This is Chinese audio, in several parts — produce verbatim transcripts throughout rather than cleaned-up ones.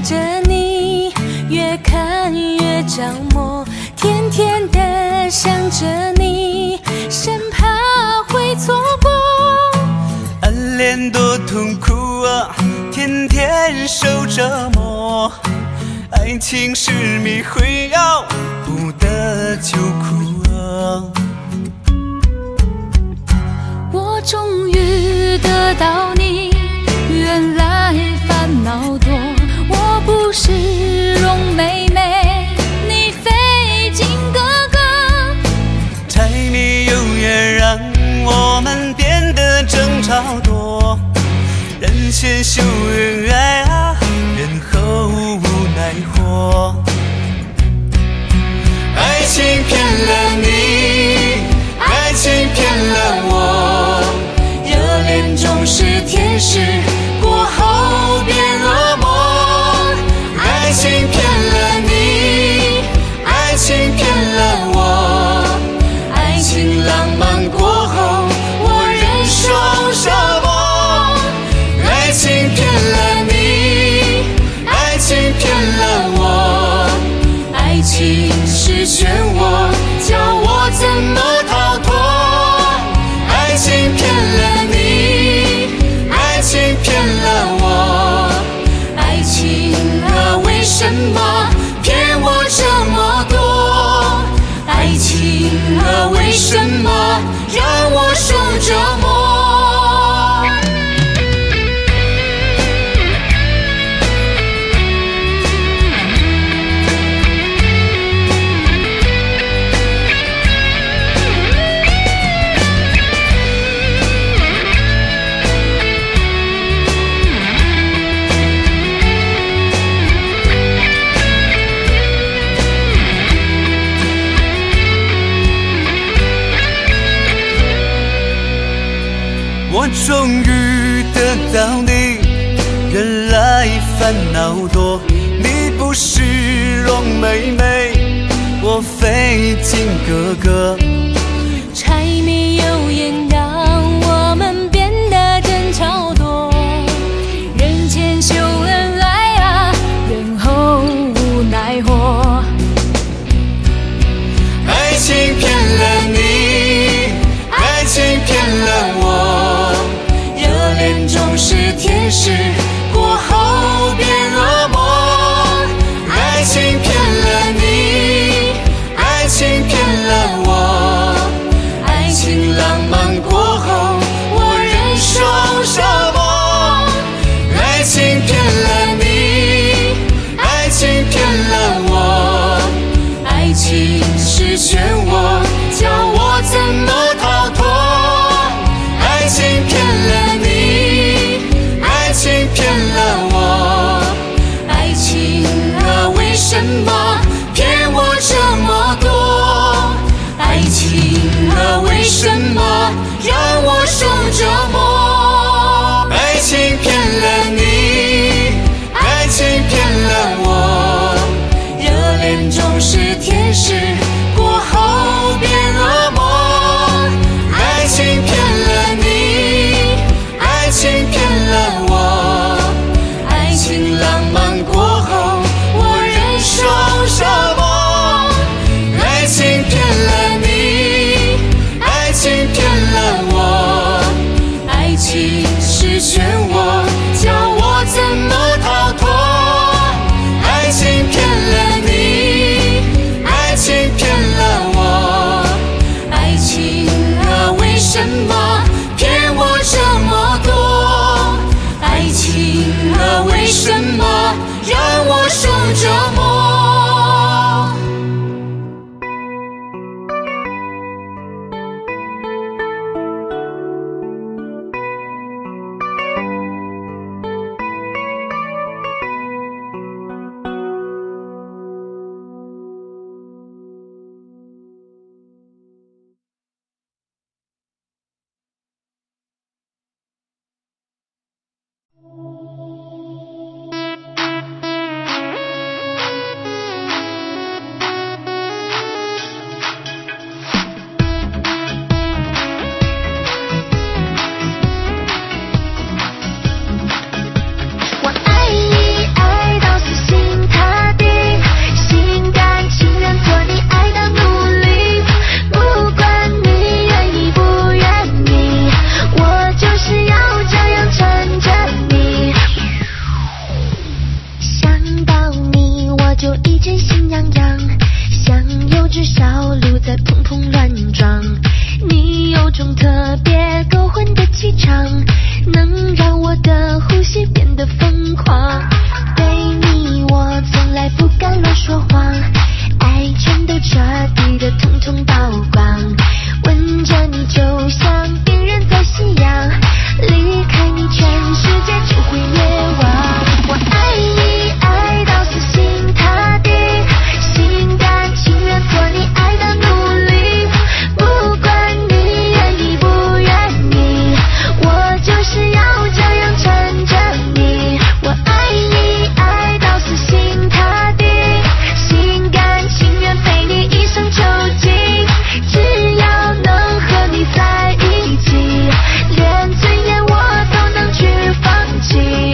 着你，越看越着魔，天天的想着你，生怕会错过。 暗恋多痛苦啊，天天受折磨，爱情是迷魂药，不得就哭啊。 我终于得到你，原来烦恼多，我不是容妹妹，你非金哥哥。 柴米油盐让我们变得争吵多，人前秀恩爱啊，人后无奈何。爱情骗了你，爱情骗了我， 热恋中是天使，过后变恶魔。 爱情骗了你，爱情骗了我， 爱情浪漫过后，我忍受折磨。 爱情骗了你，爱情骗了我， 爱情是漩涡，叫我怎么逃脱？ 爱情骗了你，爱情骗了我， 爱情啊，为什么骗我这么多？爱情啊，为什么让我受折磨？ 我终于得到你，原来烦恼多，你不是容妹妹，我非金哥哥。 柴米油盐让我们变得争吵多，人前秀恩爱啊，人后无奈何。 爱情骗了你，爱情骗了我， 热恋中是天使，过后变恶魔。 爱情骗了你，爱情骗了我， 爱情浪漫过后，我忍受折磨。 爱情骗了你，爱情骗了我， 爱情是漩涡，叫我怎么逃脱？ 爱情骗了你，爱情骗了我， 爱情啊，为什么骗我这么多？爱情啊，为什么让我受折磨？ 爱情骗了你，爱情骗了我， 热恋中是天使，过后变恶魔。 爱情骗了你，爱情骗了我， 爱情浪漫过后，我忍受折磨。 爱情骗了你，爱情骗了我， 爱情是漩涡，叫我怎么逃脱？ 爱情骗了你，爱情就一阵心痒痒，像有只小鹿在砰砰乱撞。你有种特别勾魂的气场，能让我的呼吸变得疯狂。对你我从来不敢乱说谎，爱全都彻底的统统倒光。吻着你就像病人在夕阳，离开你全世界就会灭亡。我爱你爱到死心塌地，心甘情愿做你爱的奴隶，不管你愿意不愿意，我就是要这样缠着你。我爱你爱到死心塌地，心甘情愿陪你一生究竟，只要能和你在一起，连尊严我都能去放弃。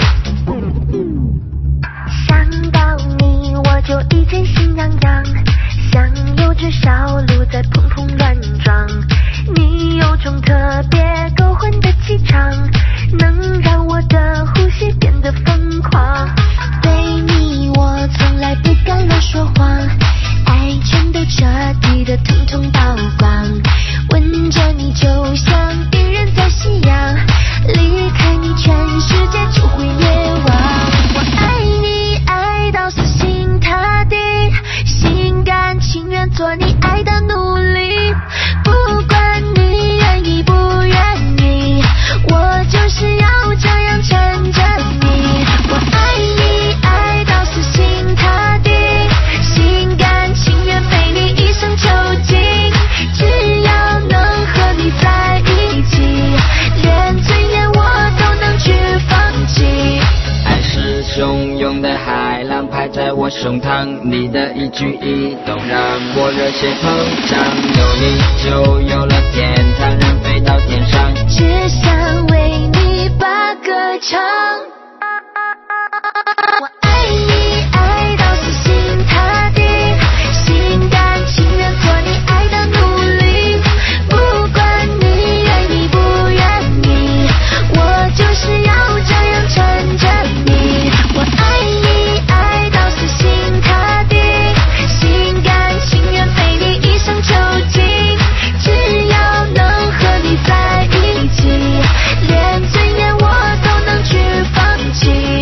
想到你我就一阵心痒痒，像有只小鹿在砰砰乱撞。你有种特别勾魂的气场，能让我的呼吸变得疯狂。对你我从来不敢乱说谎，爱全都彻底的统统倒光。吻着你就像病人在夕阳，离开你全世界就会灭亡。我爱你爱到死心塌地，心甘情愿做你爱的奴隶，不管你愿意不愿意，我就是要这样缠着你。我爱你爱到死心塌地，心甘情愿陪你一生究竟，只要能和你在一起，连尊严我都能去放弃。 爱是汹涌的海浪拍在我胸膛，你的一举一动让我热血膨胀，有你就有了天堂，人飞到天上， 只想为你把歌唱。我爱你爱到死心塌地，心甘情愿做你爱的奴隶，不管你愿意不愿意，我就是要这样缠着你。我爱你爱到死心塌地，心甘情愿陪你一生究竟，只要能和你在一起，连尊严我都能去放弃。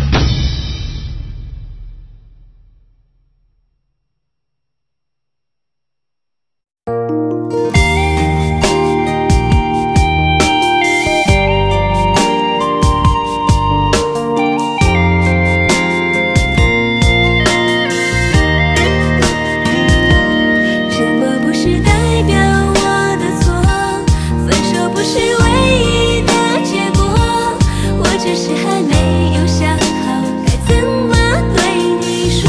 沉默不是代表我的错，分手不是唯一的结果，我只是还没有想好该怎么对你说。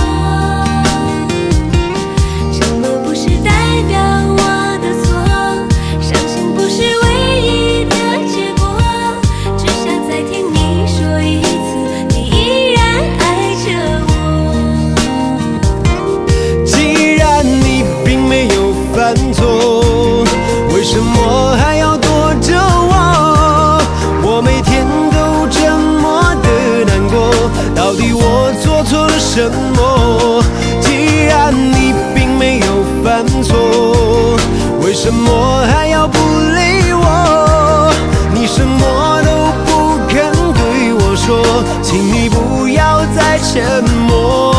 沉默不是代表我的错，伤心不是唯一的结果，只想再听你说一次，你依然爱着我。 既然你并没有犯错，为什么还要躲着我？我每天都这么的难过，到底我做错了什么？既然你并没有犯错，为什么还要不理我？你什么都不肯对我说，请你不要再沉默。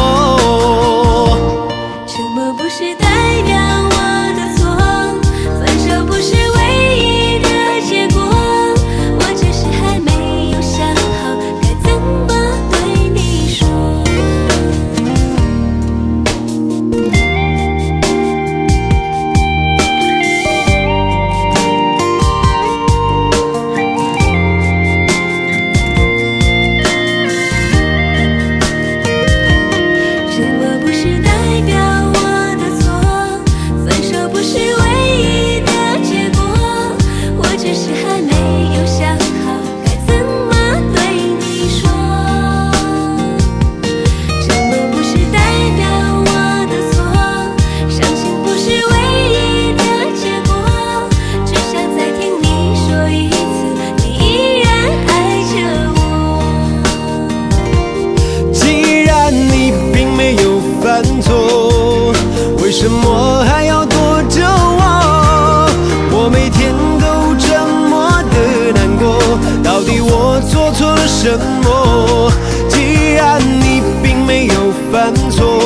沉默不是代表我的错，分手不是唯一的结果，我只是还没有想好该怎么对你说。 犯错。